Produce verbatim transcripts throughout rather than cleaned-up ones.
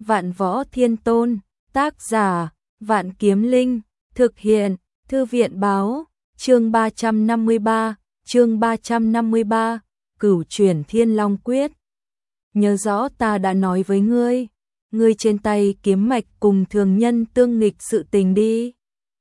Vạn Võ Thiên Tôn, tác giả, Vạn Kiếm Linh, thực hiện, Thư viện báo, chương ba trăm năm mươi ba, chương ba trăm năm mươi ba, Cửu Chuyển Thiên Long Quyết. Nhớ rõ ta đã nói với ngươi, ngươi trên tay kiếm mạch cùng thường nhân tương nghịch sự tình đi.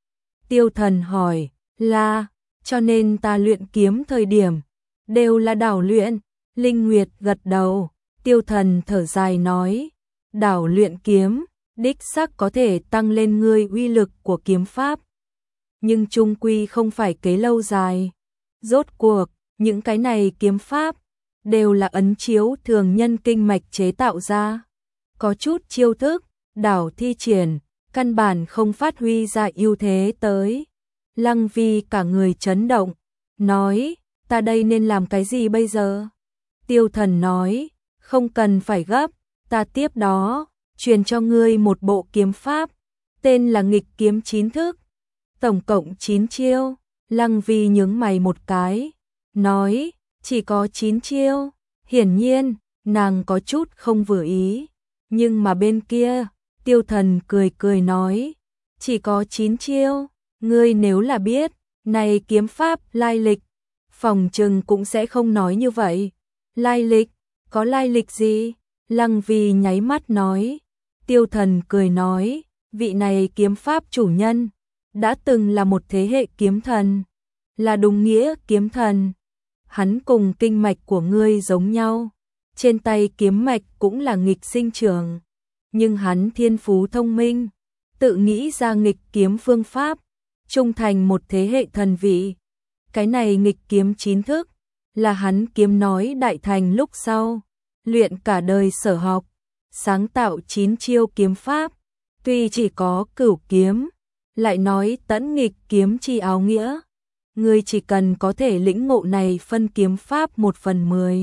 Tiêu Thần hỏi, là, cho nên ta luyện kiếm thời điểm, đều là đảo luyện. Linh Nguyệt gật đầu, Tiêu Thần thở dài nói, đảo luyện kiếm, đích xác có thể tăng lên ngươi uy lực của kiếm pháp. Nhưng chung quy không phải kế lâu dài. Rốt cuộc, những cái này kiếm pháp, đều là ấn chiếu thường nhân kinh mạch chế tạo ra. Có chút chiêu thức, đảo thi triển, căn bản không phát huy ra ưu thế tới. Lăng Vi cả người chấn động, nói, ta đây nên làm cái gì bây giờ? Tiêu Thần nói, không cần phải gấp, ta tiếp đó, truyền cho ngươi một bộ kiếm pháp, tên là nghịch kiếm chín thức, tổng cộng chín chiêu. Lăng Vi nhướng mày một cái, nói, chỉ có chín chiêu, hiển nhiên, nàng có chút không vừa ý, nhưng mà bên kia, Tiêu Thần cười cười nói, chỉ có chín chiêu, ngươi nếu là biết, này kiếm pháp lai lịch, phòng trừng cũng sẽ không nói như vậy. Lai lịch, có lai lịch gì? Lăng Vi nháy mắt nói. Tiêu Thần cười nói, vị này kiếm pháp chủ nhân, đã từng là một thế hệ kiếm thần, là đúng nghĩa kiếm thần. Hắn cùng kinh mạch của ngươi giống nhau, trên tay kiếm mạch cũng là nghịch sinh trưởng, nhưng hắn thiên phú thông minh, tự nghĩ ra nghịch kiếm phương pháp, trung thành một thế hệ thần vị. Cái này nghịch kiếm chín thức, là hắn kiếm nói đại thành lúc sau, luyện cả đời sở học, sáng tạo chín chiêu kiếm pháp, tuy chỉ có cửu kiếm, lại nói tẫn nghịch kiếm chi áo nghĩa. Ngươi chỉ cần có thể lĩnh ngộ này phân kiếm pháp một phần mười.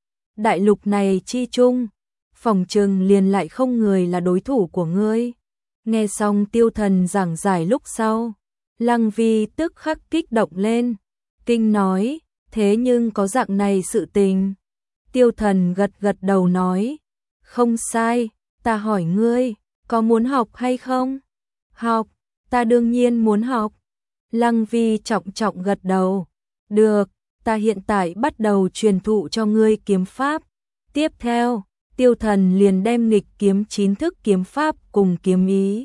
Đại lục này chi chung, phòng trừng liền lại không người là đối thủ của ngươi. Nghe xong Tiêu Thần giảng giải lúc sau, Lăng Vi tức khắc kích động lên, kinh nói, thế nhưng có dạng này sự tình. Tiêu Thần gật gật đầu nói, không sai, ta hỏi ngươi, có muốn học hay không? Học, ta đương nhiên muốn học. Lăng Vi trọng trọng gật đầu, được, ta hiện tại bắt đầu truyền thụ cho ngươi kiếm pháp. Tiếp theo, Tiêu Thần liền đem nghịch kiếm chín thức kiếm pháp cùng kiếm ý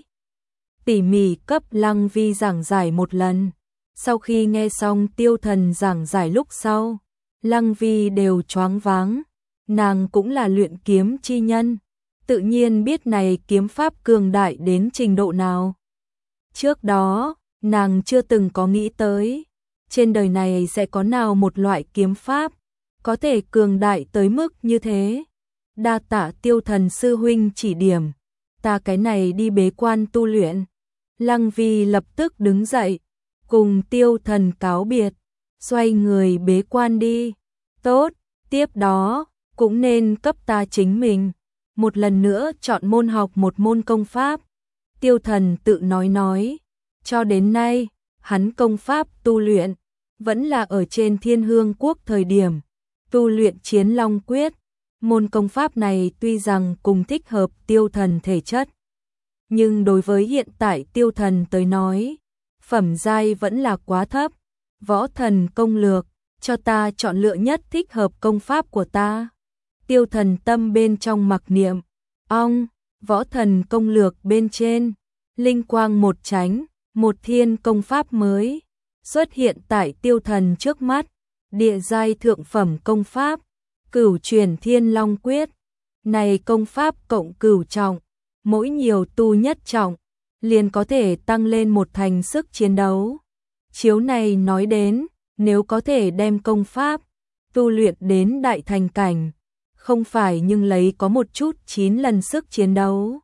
tỉ mỉ cấp Lăng Vi giảng giải một lần. Sau khi nghe xong Tiêu Thần giảng giải lúc sau, Lăng Vi đều choáng váng, nàng cũng là luyện kiếm chi nhân, tự nhiên biết này kiếm pháp cường đại đến trình độ nào. Trước đó, nàng chưa từng có nghĩ tới, trên đời này sẽ có nào một loại kiếm pháp, có thể cường đại tới mức như thế. Đa tạ Tiêu Thần sư huynh chỉ điểm, ta cái này đi bế quan tu luyện. Lăng Vi lập tức đứng dậy, cùng Tiêu Thần cáo biệt, xoay người bế quan đi. Tốt, tiếp đó, cũng nên cấp ta chính mình một lần nữa chọn môn học một môn công pháp. Tiêu Thần tự nói nói, cho đến nay, hắn công pháp tu luyện, vẫn là ở trên Thiên Hương Quốc thời điểm, tu luyện Chiến Long Quyết. Môn công pháp này tuy rằng cùng thích hợp Tiêu Thần thể chất, nhưng đối với hiện tại Tiêu Thần tới nói, phẩm giai vẫn là quá thấp. Võ Thần Công Lược, cho ta chọn lựa nhất thích hợp công pháp của ta. Tiêu Thần tâm bên trong mặc niệm, ong, Võ Thần Công Lược bên trên, linh quang một chánh, một thiên công pháp mới xuất hiện tại Tiêu Thần trước mắt, địa giai thượng phẩm công pháp, Cửu Chuyển Thiên Long Quyết. Này công pháp cộng cửu trọng, mỗi nhiều tu nhất trọng, liền có thể tăng lên một thành sức chiến đấu. Chiếu này nói đến, nếu có thể đem công pháp tu luyện đến đại thành cảnh, không phải nhưng lấy có một chút chín lần sức chiến đấu.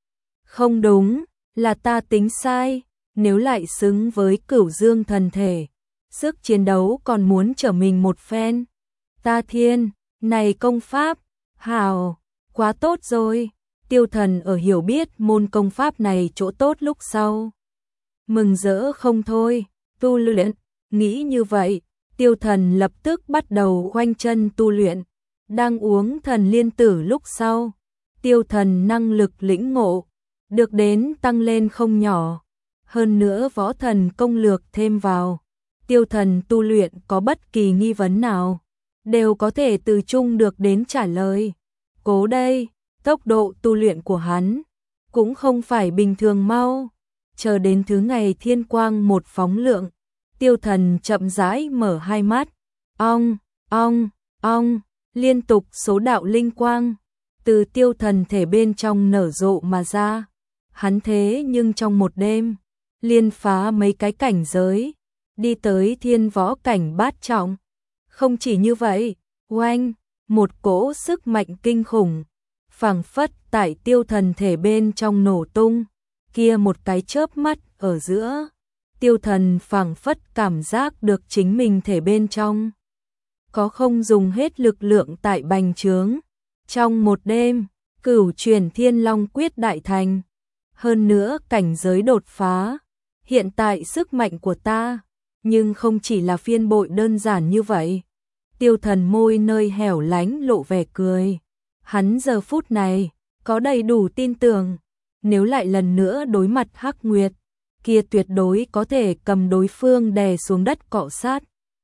Không đúng, là ta tính sai, nếu lại xứng với Cửu Dương thần thể, sức chiến đấu còn muốn trở mình một phen. Ta thiên, này công pháp, hào, quá tốt rồi. Tiêu Thần ở hiểu biết môn công pháp này chỗ tốt lúc sau, mừng rỡ không thôi. Tu luyện, nghĩ như vậy, Tiêu Thần lập tức bắt đầu khoanh chân tu luyện. Đang uống thần liên tử lúc sau, Tiêu Thần năng lực lĩnh ngộ được đến tăng lên không nhỏ, hơn nữa võ thần công lược thêm vào, Tiêu Thần tu luyện có bất kỳ nghi vấn nào, đều có thể từ chung được đến trả lời. Cố đây, tốc độ tu luyện của hắn cũng không phải bình thường mau. Chờ đến thứ ngày thiên quang một phóng lượng, Tiêu Thần chậm rãi mở hai mắt, ong, ong, ong, liên tục số đạo linh quang từ Tiêu Thần thể bên trong nở rộ mà ra. Hắn thế nhưng trong một đêm liên phá mấy cái cảnh giới, đi tới thiên võ cảnh bát trọng. Không chỉ như vậy, oanh, một cỗ sức mạnh kinh khủng phảng phất tại Tiêu Thần thể bên trong nổ tung. Kia một cái chớp mắt ở giữa, Tiêu Thần phảng phất cảm giác được chính mình thể bên trong có không dùng hết lực lượng tại bành trướng. Trong một đêm, Cửu Chuyển Thiên Long Quyết đại thành, hơn nữa cảnh giới đột phá. Hiện tại sức mạnh của ta, nhưng không chỉ là phiên bội đơn giản như vậy. Tiêu Thần môi nơi hẻo lánh lộ vẻ cười. Hắn giờ phút này có đầy đủ tin tưởng, nếu lại lần nữa đối mặt Hắc Nguyệt, kia tuyệt đối có thể cầm đối phương đè xuống đất cọ sát.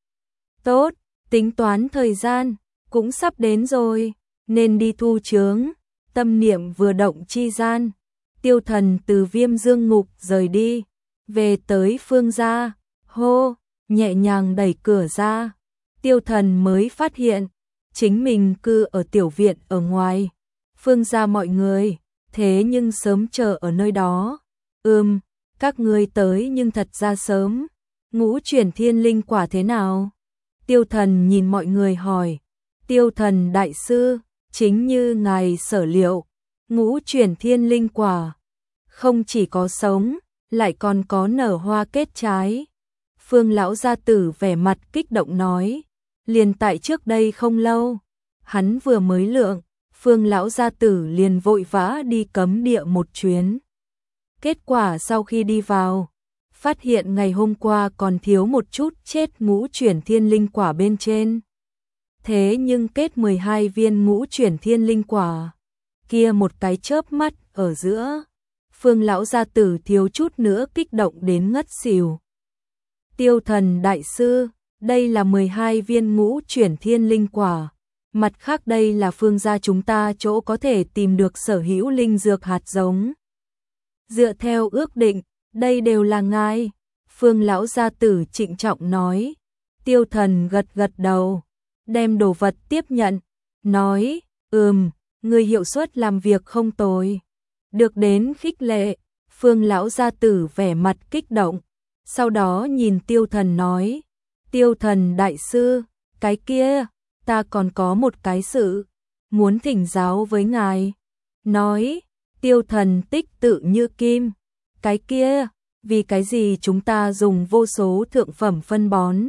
Tốt, tính toán thời gian cũng sắp đến rồi, nên đi thu chướng. Tâm niệm vừa động chi gian, Tiêu Thần từ Viêm Dương Ngục rời đi, về tới Phương gia. Hô, nhẹ nhàng đẩy cửa ra, Tiêu Thần mới phát hiện chính mình cư ở tiểu viện ở ngoài. Phương gia mọi người thế nhưng sớm chờ ở nơi đó. Ừm, các ngươi tới nhưng thật ra sớm. Ngũ Chuyển Thiên Linh quả thế nào? Tiêu Thần nhìn mọi người hỏi. Tiêu Thần đại sư, chính như ngài sở liệu, Ngũ Chuyển Thiên Linh quả không chỉ có sống, lại còn có nở hoa kết trái. Phương lão gia tử vẻ mặt kích động nói. Liền tại trước đây không lâu, hắn vừa mới lượng, Phương lão gia tử liền vội vã đi cấm địa một chuyến. Kết quả sau khi đi vào, phát hiện ngày hôm qua còn thiếu một chút chết Ngũ Chuyển Thiên Linh quả bên trên. Thế nhưng kết mười hai viên Ngũ Chuyển Thiên Linh quả, kia một cái chớp mắt ở giữa, Phương lão gia tử thiếu chút nữa kích động đến ngất xỉu. Tiêu Thần đại sư, đây là mười hai viên Ngũ Chuyển Thiên Linh quả. Mặt khác đây là Phương gia chúng ta chỗ có thể tìm được sở hữu linh dược hạt giống. Dựa theo ước định, đây đều là ngài. Phương lão gia tử trịnh trọng nói. Tiêu Thần gật gật đầu, đem đồ vật tiếp nhận, nói, ừm, người hiệu suất làm việc không tồi. Được đến khích lệ, Phương lão gia tử vẻ mặt kích động, sau đó nhìn Tiêu Thần nói, Tiêu Thần đại sư, cái kia, ta còn có một cái sự, muốn thỉnh giáo với ngài. Nói, Tiêu Thần tích tự như kim, cái kia, vì cái gì chúng ta dùng vô số thượng phẩm phân bón,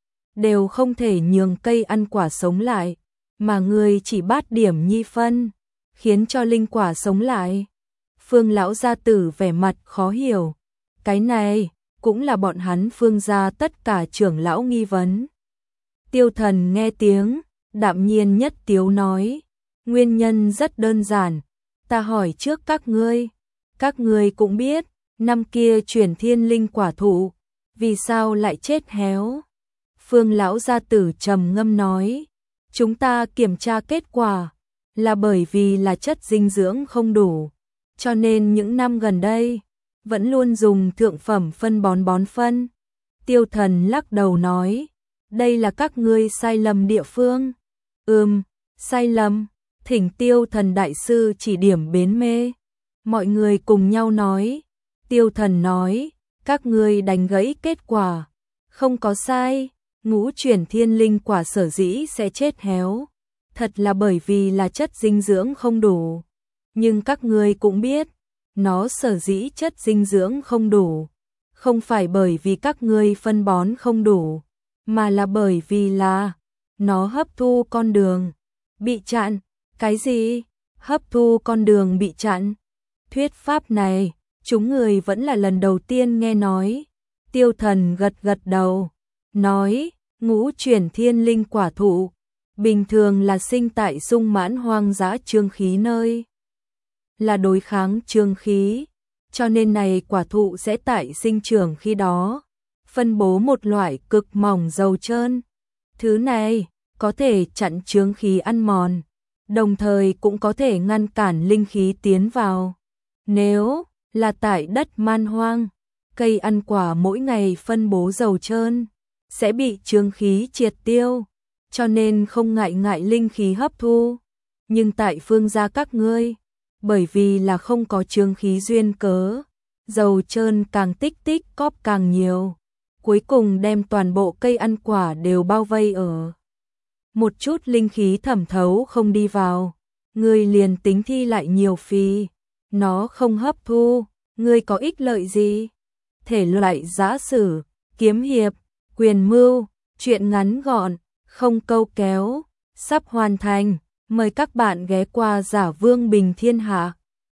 đều không thể nhường cây ăn quả sống lại, mà người chỉ bát điểm nhi phân, khiến cho linh quả sống lại. Phương lão gia tử vẻ mặt khó hiểu, cái này cũng là bọn hắn Phương gia tất cả trưởng lão nghi vấn. Tiêu Thần nghe tiếng, đạm nhiên nhất tiếu nói, nguyên nhân rất đơn giản, ta hỏi trước các ngươi, các ngươi cũng biết, năm kia chuyển thiên linh quả thụ, vì sao lại chết héo? Phương lão gia tử trầm ngâm nói, chúng ta kiểm tra kết quả, là bởi vì là chất dinh dưỡng không đủ, cho nên những năm gần đây, vẫn luôn dùng thượng phẩm phân bón bón phân. Tiêu Thần lắc đầu nói, đây là các ngươi sai lầm địa phương. Ừm, sai lầm, thỉnh Tiêu Thần đại sư chỉ điểm bến mê. Mọi người cùng nhau nói. Tiêu Thần nói, các ngươi đánh gãy kết quả, không có sai. Ngũ chuyển thiên linh quả sở dĩ sẽ chết héo, thật là bởi vì là chất dinh dưỡng không đủ. Nhưng các ngươi cũng biết, nó sở dĩ chất dinh dưỡng không đủ, không phải bởi vì các ngươi phân bón không đủ, mà là bởi vì là nó hấp thu con đường bị chặn. Cái gì? Hấp thu con đường bị chặn? Thuyết pháp này, chúng người vẫn là lần đầu tiên nghe nói. Tiêu Thần gật gật đầu, nói, ngũ chuyển thiên linh quả thụ, bình thường là sinh tại sung mãn hoang dã trương khí nơi. là đối kháng chương khí, cho nên này quả thụ sẽ tại sinh trưởng khi đó, phân bố một loại cực mỏng dầu trơn. Thứ này có thể chặn chướng khí ăn mòn, đồng thời cũng có thể ngăn cản linh khí tiến vào. Nếu là tại đất man hoang, cây ăn quả mỗi ngày phân bố dầu trơn, sẽ bị chướng khí triệt tiêu, cho nên không ngại ngại linh khí hấp thu. Nhưng tại Phương gia các ngươi, bởi vì là không có chướng khí duyên cớ, dầu trơn càng tích tích cóp càng nhiều, cuối cùng đem toàn bộ cây ăn quả đều bao vây ở. Một chút linh khí thẩm thấu không đi vào, ngươi liền tính thi lại nhiều phí, nó không hấp thu, ngươi có ích lợi gì? Thể loại giã sử, kiếm hiệp, quyền mưu, truyện ngắn gọn, không câu kéo, sắp hoàn thành, mời các bạn ghé qua Giả Vương Bình Thiên Hạ.